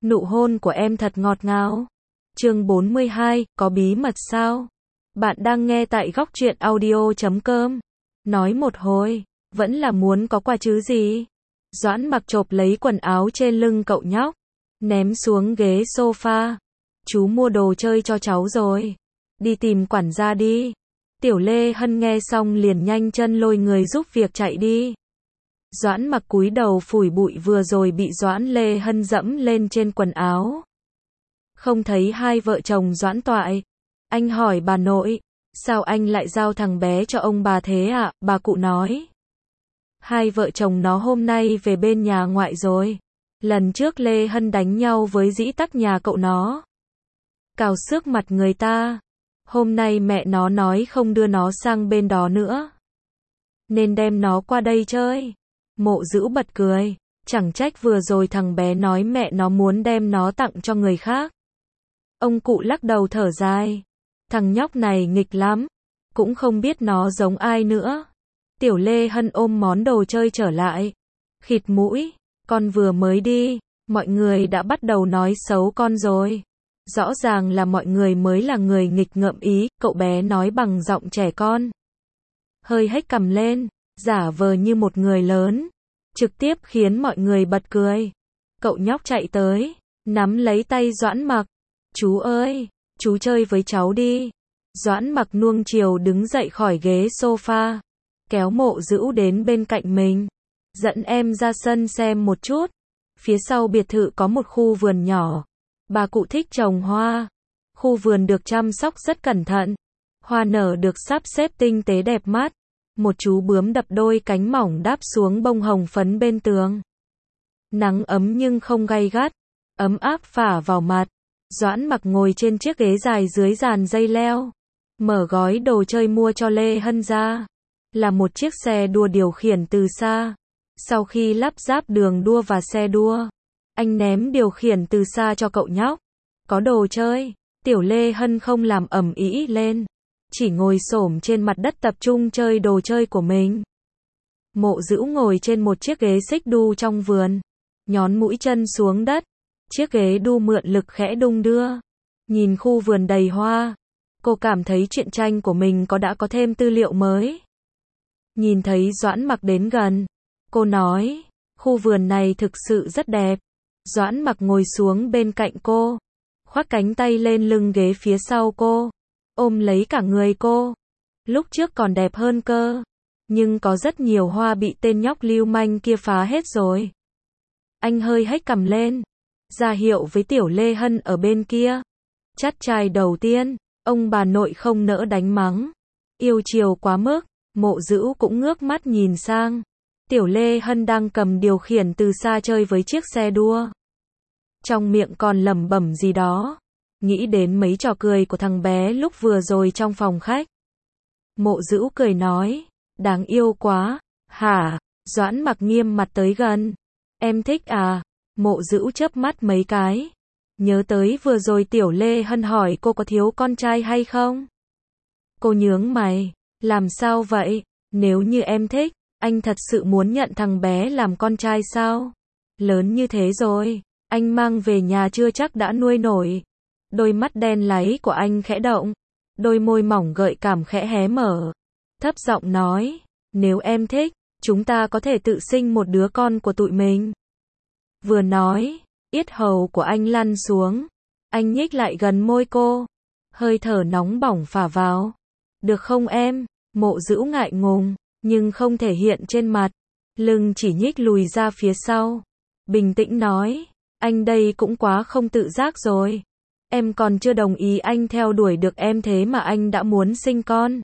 Nụ hôn của em thật ngọt ngào. Chương 42, có bí mật sao? Bạn đang nghe tại góc truyện audio.com. Nói một hồi, vẫn là muốn có quà chứ gì? Doãn Mặc chộp lấy quần áo trên lưng cậu nhóc, ném xuống ghế sofa. Chú mua đồ chơi cho cháu rồi. Đi tìm quản gia đi. Tiểu Lê Hân nghe xong liền nhanh chân lôi người giúp việc chạy đi. Doãn Mặc cúi đầu phủi bụi vừa rồi bị Doãn Lê Hân dẫm lên trên quần áo. Không thấy hai vợ chồng Doãn Toại. Anh hỏi bà nội, sao anh lại giao thằng bé cho ông bà thế ạ? Bà cụ nói, hai vợ chồng nó hôm nay về bên nhà ngoại rồi. Lần trước Lê Hân đánh nhau với dĩ tắc nhà cậu nó, cào xước mặt người ta. Hôm nay mẹ nó nói không đưa nó sang bên đó nữa, nên đem nó qua đây chơi. Mộ Dữu bật cười, chẳng trách vừa rồi thằng bé nói mẹ nó muốn đem nó tặng cho người khác. Ông cụ lắc đầu thở dài, thằng nhóc này nghịch lắm, cũng không biết nó giống ai nữa. Tiểu Lê Hân ôm món đồ chơi trở lại, khịt mũi, con vừa mới đi, mọi người đã bắt đầu nói xấu con rồi. Rõ ràng là mọi người mới là người nghịch ngợm ý, cậu bé nói bằng giọng trẻ con, hơi hếch cằm lên, giả vờ như một người lớn, trực tiếp khiến mọi người bật cười. Cậu nhóc chạy tới, nắm lấy tay Doãn Mặc, chú ơi, chú chơi với cháu đi. Doãn Mặc nuông chiều đứng dậy khỏi ghế sofa, kéo Mộ Dữu đến bên cạnh mình, dẫn em ra sân xem một chút. Phía sau biệt thự có một khu vườn nhỏ, bà cụ thích trồng hoa. Khu vườn được chăm sóc rất cẩn thận, hoa nở được sắp xếp tinh tế đẹp mắt. Một chú bướm đập đôi cánh mỏng đáp xuống bông hồng phấn bên tường. Nắng ấm nhưng không gay gắt, ấm áp phả vào mặt. Doãn Mặc ngồi trên chiếc ghế dài dưới dàn dây leo, mở gói đồ chơi mua cho Lê Hân ra, là một chiếc xe đua điều khiển từ xa. Sau khi lắp ráp đường đua và xe đua, anh ném điều khiển từ xa cho cậu nhóc. Có đồ chơi, Tiểu Lê Hân không làm ầm ĩ lên, chỉ ngồi xổm trên mặt đất tập trung chơi đồ chơi của mình. Mộ Dữu ngồi trên một chiếc ghế xích đu trong vườn, nhón mũi chân xuống đất. Chiếc ghế đu mượn lực khẽ đung đưa. Nhìn khu vườn đầy hoa, cô cảm thấy truyện tranh của mình đã có thêm tư liệu mới. Nhìn thấy Doãn Mặc đến gần, cô nói, khu vườn này thực sự rất đẹp. Doãn Mặc ngồi xuống bên cạnh cô, khoác cánh tay lên lưng ghế phía sau cô, ôm lấy cả người cô. Lúc trước còn đẹp hơn cơ, nhưng có rất nhiều hoa bị tên nhóc lưu manh kia phá hết rồi. Anh hơi hếch cằm lên, ra hiệu với Tiểu Lê Hân ở bên kia. Chắt trai đầu tiên, ông bà nội không nỡ đánh mắng, yêu chiều quá mức. Mộ Dữu cũng ngước mắt nhìn sang. Tiểu Lê Hân đang cầm điều khiển từ xa chơi với chiếc xe đua, trong miệng còn lẩm bẩm gì đó, nghĩ đến mấy trò cười của thằng bé lúc vừa rồi trong phòng khách. Mộ Dữu cười nói, đáng yêu quá. Hả? Doãn Mặc nghiêm mặt tới gần. Em thích à? Mộ Dữu chớp mắt mấy cái, nhớ tới vừa rồi Tiểu Lê Hân hỏi cô có thiếu con trai hay không. Cô nhướng mày, làm sao vậy? Nếu như em thích, anh thật sự muốn nhận thằng bé làm con trai sao? Lớn như thế rồi, anh mang về nhà chưa chắc đã nuôi nổi. Đôi mắt đen láy của anh khẽ động, đôi môi mỏng gợi cảm khẽ hé mở, thấp giọng nói, nếu em thích, chúng ta có thể tự sinh một đứa con của tụi mình. Vừa nói, yết hầu của anh lăn xuống, anh nhích lại gần môi cô, hơi thở nóng bỏng phả vào. Được không em? Mộ Dữu ngại ngùng, nhưng không thể hiện trên mặt, lưng chỉ nhích lùi ra phía sau, bình tĩnh nói, anh đây cũng quá không tự giác rồi. Em còn chưa đồng ý anh theo đuổi được em thế mà anh đã muốn sinh con.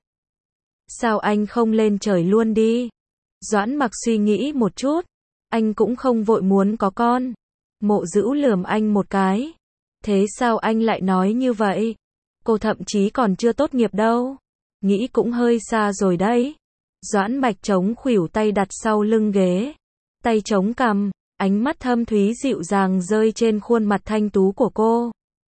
Sao anh không lên trời luôn đi? Doãn Mặc suy nghĩ một chút, anh cũng không vội muốn có con. Mộ Dữu lườm anh một cái. Thế sao anh lại nói như vậy? Cô thậm chí còn chưa tốt nghiệp đâu. Nghĩ cũng hơi xa rồi đấy. Doãn Mặc chống khuỷu tay đặt sau lưng ghế, tay chống cằm, ánh mắt thâm thúy dịu dàng rơi trên khuôn mặt thanh tú của cô.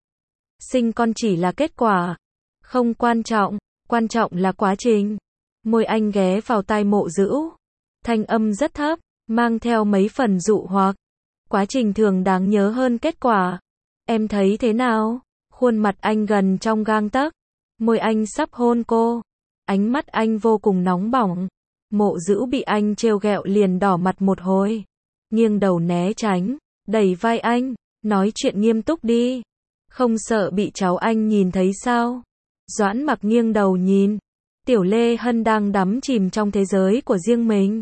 Sinh con chỉ là kết quả, không quan trọng là quá trình. Môi anh ghé vào tai Mộ Dữu, thanh âm rất thấp, mang theo mấy phần dụ hoặc. Quá trình thường đáng nhớ hơn kết quả. Em thấy thế nào? Khuôn mặt anh gần trong gang tấc, môi anh sắp hôn cô. Ánh mắt anh vô cùng nóng bỏng. Mộ Dữu bị anh trêu ghẹo liền đỏ mặt một hồi, nghiêng đầu né tránh, đẩy vai anh, nói chuyện nghiêm túc đi. Không sợ bị cháu anh nhìn thấy sao? Doãn Mặc nghiêng đầu nhìn. Tiểu Lê Hân đang đắm chìm trong thế giới của riêng mình,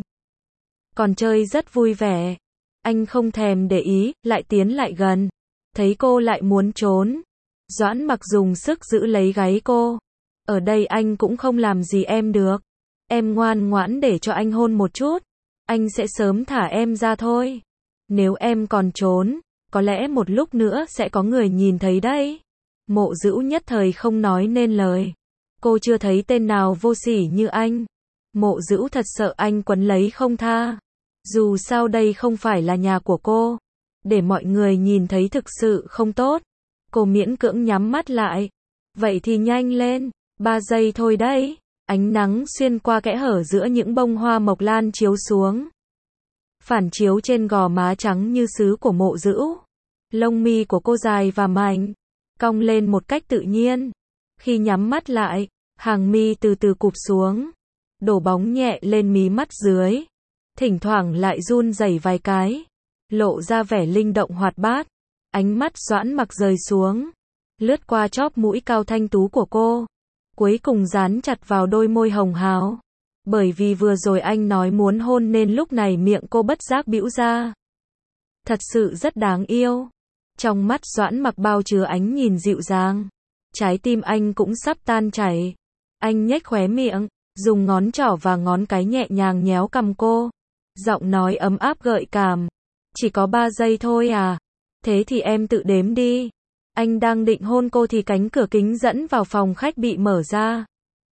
còn chơi rất vui vẻ. Anh không thèm để ý, lại tiến lại gần. Thấy cô lại muốn trốn, Doãn Mặc dùng sức giữ lấy gáy cô. Ở đây anh cũng không làm gì em được. Em ngoan ngoãn để cho anh hôn một chút, anh sẽ sớm thả em ra thôi. Nếu em còn trốn, có lẽ một lúc nữa sẽ có người nhìn thấy đấy. Mộ Dữu nhất thời không nói nên lời. Cô chưa thấy tên nào vô sỉ như anh. Mộ Dữu thật sợ anh quấn lấy không tha. Dù sao đây không phải là nhà của cô. Để mọi người nhìn thấy thực sự không tốt. Cô miễn cưỡng nhắm mắt lại. Vậy thì nhanh lên, 3 giây thôi đấy. Ánh nắng xuyên qua kẽ hở giữa những bông hoa mộc lan chiếu xuống, phản chiếu trên gò má trắng như sứ của Mộ Dữu. Lông mi của cô dài và mảnh, cong lên một cách tự nhiên. Khi nhắm mắt lại, hàng mi từ từ cụp xuống, đổ bóng nhẹ lên mí mắt dưới. Thỉnh thoảng lại run rẩy vài cái, lộ ra vẻ linh động hoạt bát. Ánh mắt Doãn Mặc rời xuống, lướt qua chóp mũi cao thanh tú của cô, cuối cùng dán chặt vào đôi môi hồng hào. Bởi vì vừa rồi anh nói muốn hôn nên lúc này miệng cô bất giác bĩu ra. Thật sự rất đáng yêu. Trong mắt Doãn Mặc bao chứa ánh nhìn dịu dàng. Trái tim anh cũng sắp tan chảy. Anh nhếch khóe miệng, dùng ngón trỏ và ngón cái nhẹ nhàng nhéo cằm cô. Giọng nói ấm áp gợi cảm. Chỉ có 3 giây thôi à? Thế thì em tự đếm đi. Anh đang định hôn cô thì cánh cửa kính dẫn vào phòng khách bị mở ra.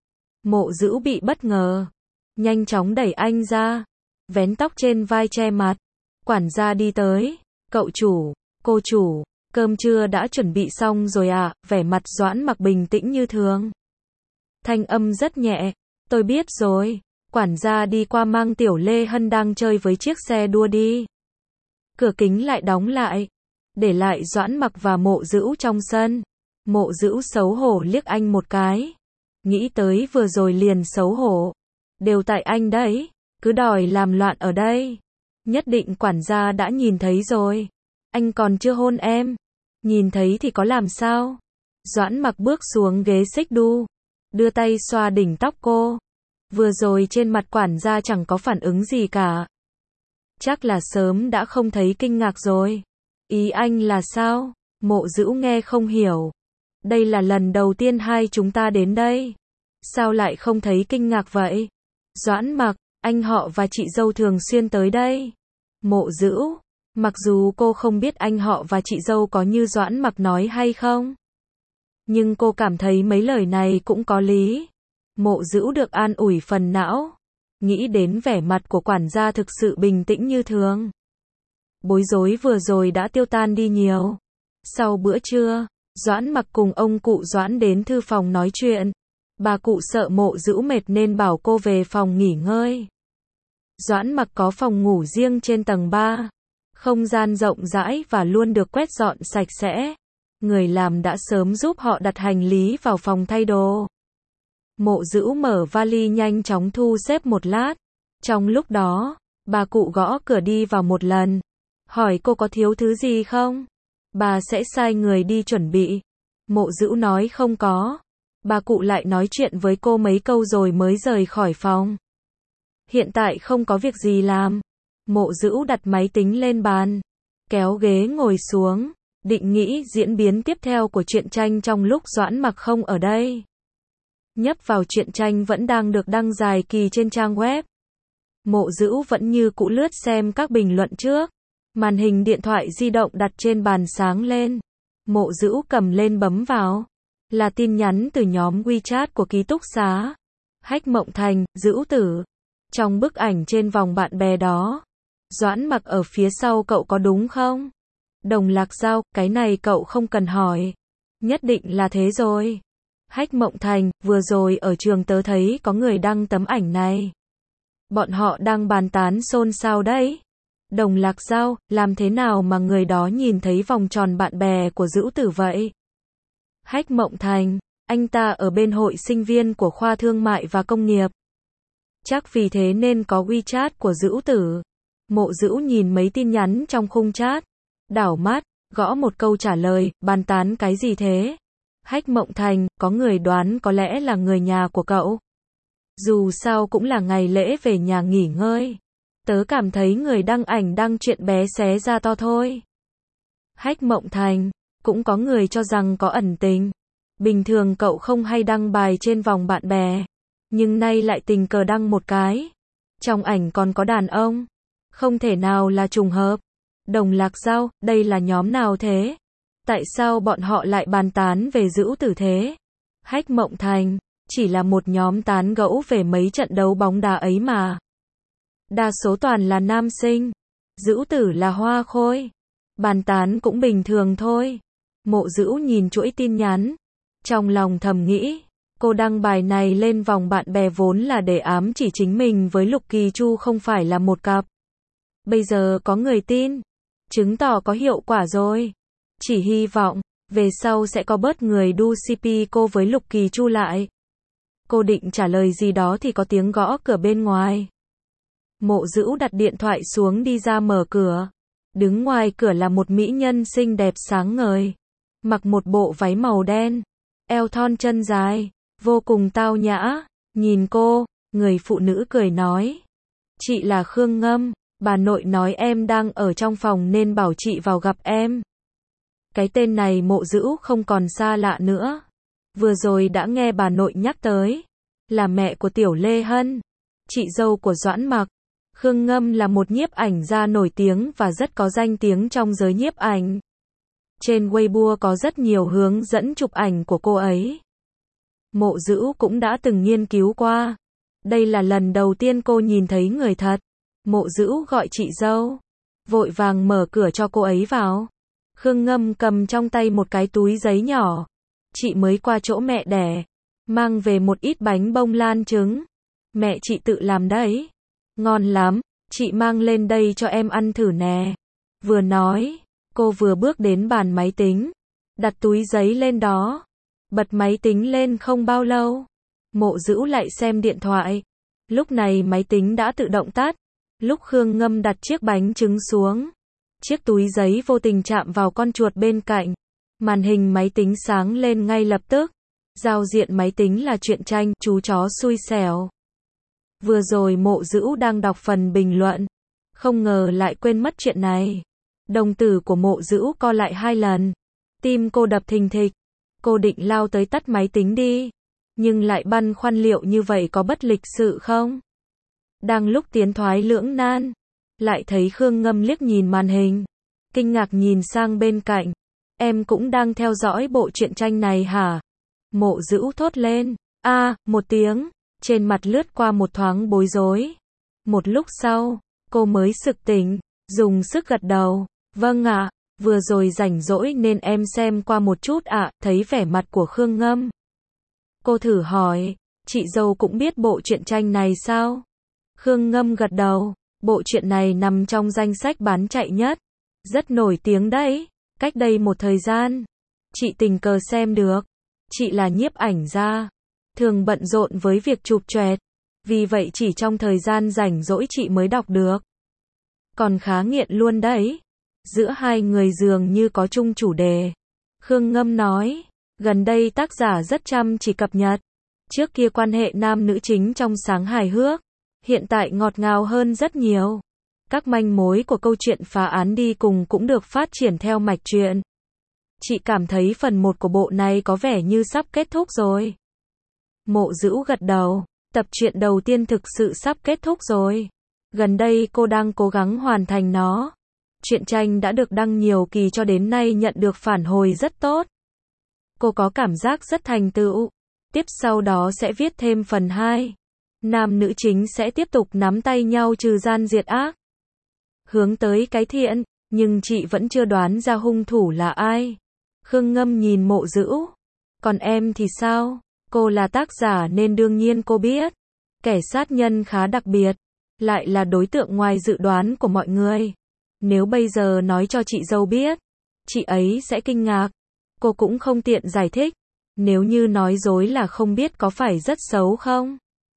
Mộ Dữu bị bất ngờ, nhanh chóng đẩy anh ra, vén tóc trên vai che mặt. Quản gia đi tới. Cậu chủ, cô chủ, cơm trưa đã chuẩn bị xong rồi ạ? Vẻ mặt Doãn Mặc bình tĩnh như thường. Thanh âm rất nhẹ. Tôi biết rồi. Quản gia đi qua mang Tiểu Lê Hân đang chơi với chiếc xe đua đi. Cửa kính lại đóng lại, để lại Doãn Mặc và Mộ Dữu trong sân. Mộ Dữu xấu hổ liếc anh một cái. Nghĩ tới vừa rồi liền xấu hổ. Đều tại anh đấy, cứ đòi làm loạn ở đây. Nhất định quản gia đã nhìn thấy rồi. Anh còn chưa hôn em. Nhìn thấy thì có làm sao? Doãn Mặc bước xuống ghế xích đu, đưa tay xoa đỉnh tóc cô. Vừa rồi trên mặt quản gia chẳng có phản ứng gì cả. Chắc là sớm đã không thấy kinh ngạc rồi. Ý anh là sao? Mộ Dữu nghe không hiểu. Đây là lần đầu tiên hai chúng ta đến đây. Sao lại không thấy kinh ngạc vậy? Doãn Mặc, anh họ và chị dâu thường xuyên tới đây. Mộ Dữu, mặc dù cô không biết anh họ và chị dâu có như Doãn Mặc nói hay không, nhưng cô cảm thấy mấy lời này cũng có lý. Mộ Dữu được an ủi phần não, nghĩ đến vẻ mặt của quản gia thực sự bình tĩnh như thường. Bối rối vừa rồi đã tiêu tan đi nhiều. Sau bữa trưa, Doãn Mặc cùng ông cụ Doãn đến thư phòng nói chuyện. Bà cụ sợ Mộ Dữu mệt nên bảo cô về phòng nghỉ ngơi. Doãn Mặc có phòng ngủ riêng trên tầng 3. Không gian rộng rãi và luôn được quét dọn sạch sẽ. Người làm đã sớm giúp họ đặt hành lý vào phòng thay đồ. Mộ Dữu mở vali nhanh chóng thu xếp một lát. Trong lúc đó, bà cụ gõ cửa đi vào một lần. Hỏi cô có thiếu thứ gì không? Bà sẽ sai người đi chuẩn bị. Mộ Dữu nói không có. Bà cụ lại nói chuyện với cô mấy câu rồi mới rời khỏi phòng. Hiện tại không có việc gì làm. Mộ Dữu đặt máy tính lên bàn, kéo ghế ngồi xuống, định nghĩ diễn biến tiếp theo của truyện tranh trong lúc Doãn Mặc không ở đây. Nhấp vào truyện tranh vẫn đang được đăng dài kỳ trên trang web. Mộ Dữu vẫn như cũ lướt xem các bình luận trước. Màn hình điện thoại di động đặt trên bàn sáng lên. Mộ Dữu cầm lên bấm vào. Là tin nhắn từ nhóm WeChat của ký túc xá. Hách Mộng Thành, Dữu tử. Trong bức ảnh trên vòng bạn bè đó, Doãn Mặc ở phía sau cậu có đúng không? Đồng Lạc Giao, cái này cậu không cần hỏi. Nhất định là thế rồi. Hách Mộng Thành, vừa rồi ở trường tớ thấy có người đăng tấm ảnh này. Bọn họ đang bàn tán xôn xao đấy. Đồng Lạc Giao, làm thế nào mà người đó nhìn thấy vòng tròn bạn bè của Dữu Tử vậy? Hách Mộng Thành, anh ta ở bên hội sinh viên của khoa thương mại và công nghiệp. Chắc vì thế nên có WeChat của Dữu Tử. Mộ Dữu nhìn mấy tin nhắn trong khung chat, đảo mắt, gõ một câu trả lời, bàn tán cái gì thế? Hách Mộng Thành, có người đoán có lẽ là người nhà của cậu. Dù sao cũng là ngày lễ về nhà nghỉ ngơi. Tớ cảm thấy người đăng ảnh đăng chuyện bé xé ra to thôi. Hách Mộng Thành, cũng có người cho rằng có ẩn tình. Bình thường cậu không hay đăng bài trên vòng bạn bè, nhưng nay lại tình cờ đăng một cái. Trong ảnh còn có đàn ông. Không thể nào là trùng hợp. Đồng Lạc Giao, đây là nhóm nào thế? Tại sao bọn họ lại bàn tán về Dữu Tử thế? Hách Mộng Thành, chỉ là một nhóm tán gẫu về mấy trận đấu bóng đá ấy mà. Đa số toàn là nam sinh. Dữu Tử là hoa khôi. Bàn tán cũng bình thường thôi. Mộ Dữu nhìn chuỗi tin nhắn. Trong lòng thầm nghĩ, cô đăng bài này lên vòng bạn bè vốn là để ám chỉ chính mình với Lục Kỳ Chu không phải là một cặp. Bây giờ có người tin, chứng tỏ có hiệu quả rồi. Chỉ hy vọng, về sau sẽ có bớt người đu CP cô với Lục Kỳ Chu lại. Cô định trả lời gì đó thì có tiếng gõ cửa bên ngoài. Mộ Dữu đặt điện thoại xuống đi ra mở cửa. Đứng ngoài cửa là một mỹ nhân xinh đẹp sáng ngời. Mặc một bộ váy màu đen, eo thon chân dài, vô cùng tao nhã. Nhìn cô, người phụ nữ cười nói. Chị là Khương Ngâm, bà nội nói em đang ở trong phòng nên bảo chị vào gặp em. Cái tên này Mộ Dữu không còn xa lạ nữa. Vừa rồi đã nghe bà nội nhắc tới. Là mẹ của Tiểu Lê Hân, chị dâu của Doãn Mặc. Khương Ngâm là một nhiếp ảnh gia nổi tiếng và rất có danh tiếng trong giới nhiếp ảnh. Trên Weibo có rất nhiều hướng dẫn chụp ảnh của cô ấy. Mộ Dữu cũng đã từng nghiên cứu qua. Đây là lần đầu tiên cô nhìn thấy người thật. Mộ Dữu gọi chị dâu, vội vàng mở cửa cho cô ấy vào. Khương Ngâm cầm trong tay một cái túi giấy nhỏ. Chị mới qua chỗ mẹ đẻ, mang về một ít bánh bông lan trứng. Mẹ chị tự làm đấy. Ngon lắm, chị mang lên đây cho em ăn thử nè. Vừa nói, cô vừa bước đến bàn máy tính, đặt túi giấy lên đó. Bật máy tính lên không bao lâu, Mộ Dữu lại xem điện thoại. Lúc này máy tính đã tự động tắt. Lúc Khương Ngâm đặt chiếc bánh trứng xuống, chiếc túi giấy vô tình chạm vào con chuột bên cạnh. Màn hình máy tính sáng lên ngay lập tức. Giao diện máy tính là truyện tranh Chú chó xui xẻo. Vừa rồi Mộ Dữu đang đọc phần bình luận, không ngờ lại quên mất chuyện này. Đồng tử của Mộ Dữu co lại 2 lần. Tim cô đập thình thịch. Cô định lao tới tắt máy tính đi, nhưng lại băn khoăn liệu như vậy có bất lịch sự không? Đang lúc tiến thoái lưỡng nan, lại thấy Khương Ngâm liếc nhìn màn hình, kinh ngạc nhìn sang bên cạnh. Em cũng đang theo dõi bộ truyện tranh này hả? Mộ Dữu thốt lên. Một tiếng, trên mặt lướt qua một thoáng bối rối. Một lúc sau, cô mới sực tỉnh, dùng sức gật đầu. Vâng ạ, vừa rồi rảnh rỗi nên em xem qua một chút ạ. Thấy vẻ mặt của Khương Ngâm, cô thử hỏi, chị dâu cũng biết bộ truyện tranh này sao? Khương Ngâm gật đầu, bộ truyện này nằm trong danh sách bán chạy nhất. Rất nổi tiếng đấy, cách đây một thời gian, chị tình cờ xem được. Chị là nhiếp ảnh gia, thường bận rộn với việc chụp choẹt, vì vậy chỉ trong thời gian rảnh rỗi chị mới đọc được. Còn khá nghiện luôn đấy. Giữa hai người dường như có chung chủ đề. Khương Ngâm nói, gần đây tác giả rất chăm chỉ cập nhật. Trước kia quan hệ nam nữ chính trong sáng hài hước, hiện tại ngọt ngào hơn rất nhiều. Các manh mối của câu chuyện phá án đi cùng cũng được phát triển theo mạch truyện. Chị cảm thấy phần 1 của bộ này có vẻ như sắp kết thúc rồi. Mộ Dữu gật đầu, tập truyện đầu tiên thực sự sắp kết thúc rồi. Gần đây cô đang cố gắng hoàn thành nó. Truyện tranh đã được đăng nhiều kỳ cho đến nay nhận được phản hồi rất tốt. Cô có cảm giác rất thành tựu. Tiếp sau đó sẽ viết thêm phần 2. Nam nữ chính sẽ tiếp tục nắm tay nhau trừ gian diệt ác, hướng tới cái thiện, nhưng chị vẫn chưa đoán ra hung thủ là ai. Khương Ngâm nhìn Mộ Dữu. Còn em thì sao? Cô là tác giả nên đương nhiên cô biết. Kẻ sát nhân khá đặc biệt, lại là đối tượng ngoài dự đoán của mọi người. Nếu bây giờ nói cho chị dâu biết, chị ấy sẽ kinh ngạc. Cô cũng không tiện giải thích. Nếu như nói dối là không biết có phải rất xấu không?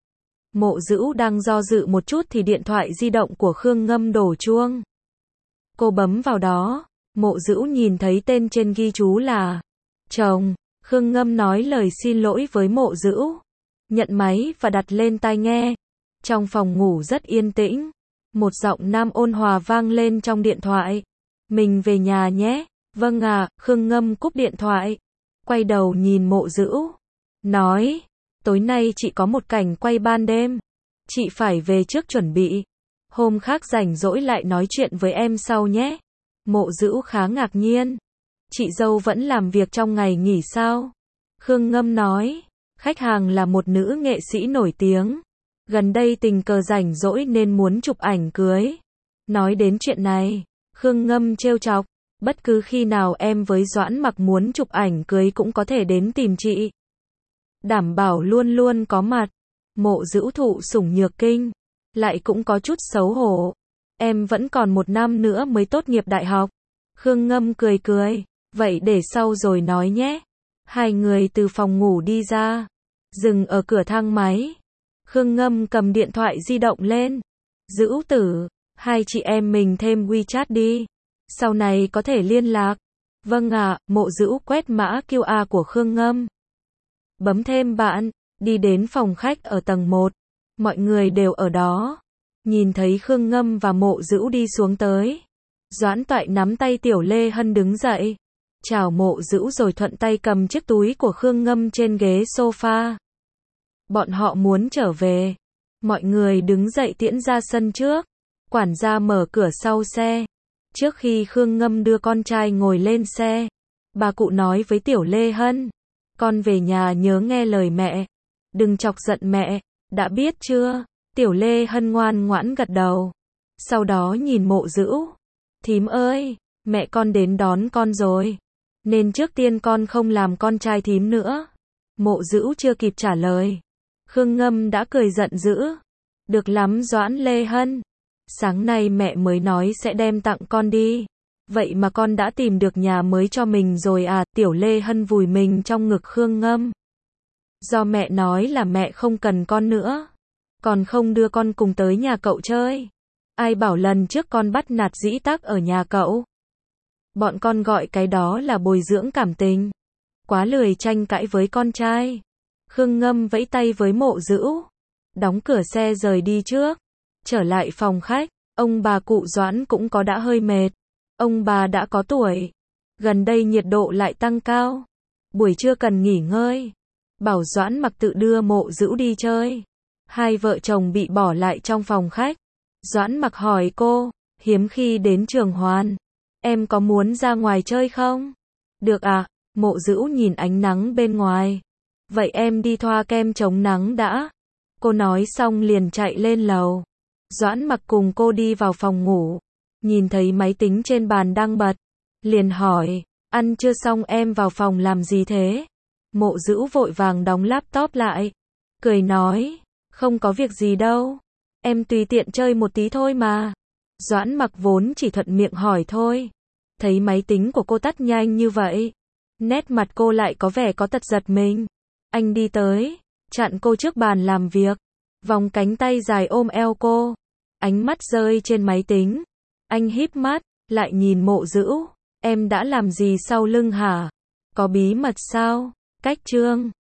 Mộ Dữu đang do dự một chút thì điện thoại di động của Khương Ngâm đổ chuông. Cô bấm vào đó, Mộ Dữu nhìn thấy tên trên ghi chú là chồng. Khương Ngâm nói lời xin lỗi với Mộ Dữu, nhận máy và đặt lên tai nghe. Trong phòng ngủ rất yên tĩnh, một giọng nam ôn hòa vang lên trong điện thoại. Mình về nhà nhé. Vâng ạ. Khương Ngâm cúp điện thoại, quay đầu nhìn Mộ Dữu, nói, tối nay chị có một cảnh quay ban đêm, chị phải về trước chuẩn bị, hôm khác rảnh rỗi lại nói chuyện với em sau nhé. Mộ Dữu khá ngạc nhiên, chị dâu vẫn làm việc trong ngày nghỉ sao? Khương Ngâm nói, khách hàng là một nữ nghệ sĩ nổi tiếng, gần đây tình cờ rảnh rỗi nên muốn chụp ảnh cưới. Nói đến chuyện này, Khương Ngâm trêu chọc, bất cứ khi nào em với Doãn Mặc muốn chụp ảnh cưới cũng có thể đến tìm chị. Đảm bảo luôn luôn có mặt. Mộ Dữu thụ sủng nhược kinh, lại cũng có chút xấu hổ. Em vẫn còn 1 năm nữa mới tốt nghiệp đại học. Khương Ngâm cười cười, vậy để sau rồi nói nhé. Hai người từ phòng ngủ đi ra, dừng ở cửa thang máy. Khương Ngâm cầm điện thoại di động lên. Dữu tử, hai chị em mình thêm WeChat đi, sau này có thể liên lạc. Vâng ạ. Mộ Dữu quét mã QR của Khương Ngâm, bấm thêm bạn, đi đến phòng khách ở tầng 1. Mọi người đều ở đó. Nhìn thấy Khương Ngâm và Mộ Dữu đi xuống tới, Doãn Toại nắm tay Tiểu Lê Hân đứng dậy, chào Mộ Dữu rồi thuận tay cầm chiếc túi của Khương Ngâm trên ghế sofa. Bọn họ muốn trở về. Mọi người đứng dậy tiễn ra sân trước. Quản gia mở cửa sau xe. Trước khi Khương Ngâm đưa con trai ngồi lên xe, bà cụ nói với Tiểu Lê Hân, con về nhà nhớ nghe lời mẹ, đừng chọc giận mẹ, đã biết chưa? Tiểu Lê Hân ngoan ngoãn gật đầu. Sau đó nhìn Mộ Dữu, thím ơi, mẹ con đến đón con rồi, nên trước tiên con không làm con trai thím nữa. Mộ Dữu chưa kịp trả lời, Khương Ngâm đã cười giận dữ. Được lắm Doãn Lê Hân, sáng nay mẹ mới nói sẽ đem tặng con đi, vậy mà con đã tìm được nhà mới cho mình rồi à? Tiểu Lê Hân vùi mình trong ngực Khương Ngâm. Do mẹ nói là mẹ không cần con nữa, còn không đưa con cùng tới nhà cậu chơi. Ai bảo lần trước con bắt nạt dĩ tắc ở nhà cậu. Bọn con gọi cái đó là bồi dưỡng cảm tình. Quá lười tranh cãi với con trai. Khương Ngâm vẫy tay với Mộ Dữu, đóng cửa xe rời đi trước. Trở lại phòng khách, ông bà cụ Doãn cũng có đã hơi mệt. Ông bà đã có tuổi, gần đây nhiệt độ lại tăng cao, buổi trưa cần nghỉ ngơi. Bảo Doãn Mặc tự đưa Mộ Dữu đi chơi. Hai vợ chồng bị bỏ lại trong phòng khách. Doãn Mặc hỏi cô, hiếm khi đến Trường Hoàn, em có muốn ra ngoài chơi không? Được ạ. Mộ Dữu nhìn ánh nắng bên ngoài. Vậy em đi thoa kem chống nắng đã. Cô nói xong liền chạy lên lầu. Doãn Mặc cùng cô đi vào phòng ngủ, nhìn thấy máy tính trên bàn đang bật, liền hỏi, ăn chưa xong em vào phòng làm gì thế? Mộ Dữu vội vàng đóng laptop lại, cười nói, không có việc gì đâu, em tùy tiện chơi một tí thôi mà. Doãn Mặc vốn chỉ thuận miệng hỏi thôi, thấy máy tính của cô tắt nhanh như vậy, nét mặt cô lại có vẻ có tật giật mình. Anh đi tới, chặn cô trước bàn làm việc, vòng cánh tay dài ôm eo cô, ánh mắt rơi trên máy tính. Anh híp mắt, lại nhìn Mộ Dữu, em đã làm gì sau lưng hả? Có bí mật sao? Cách chương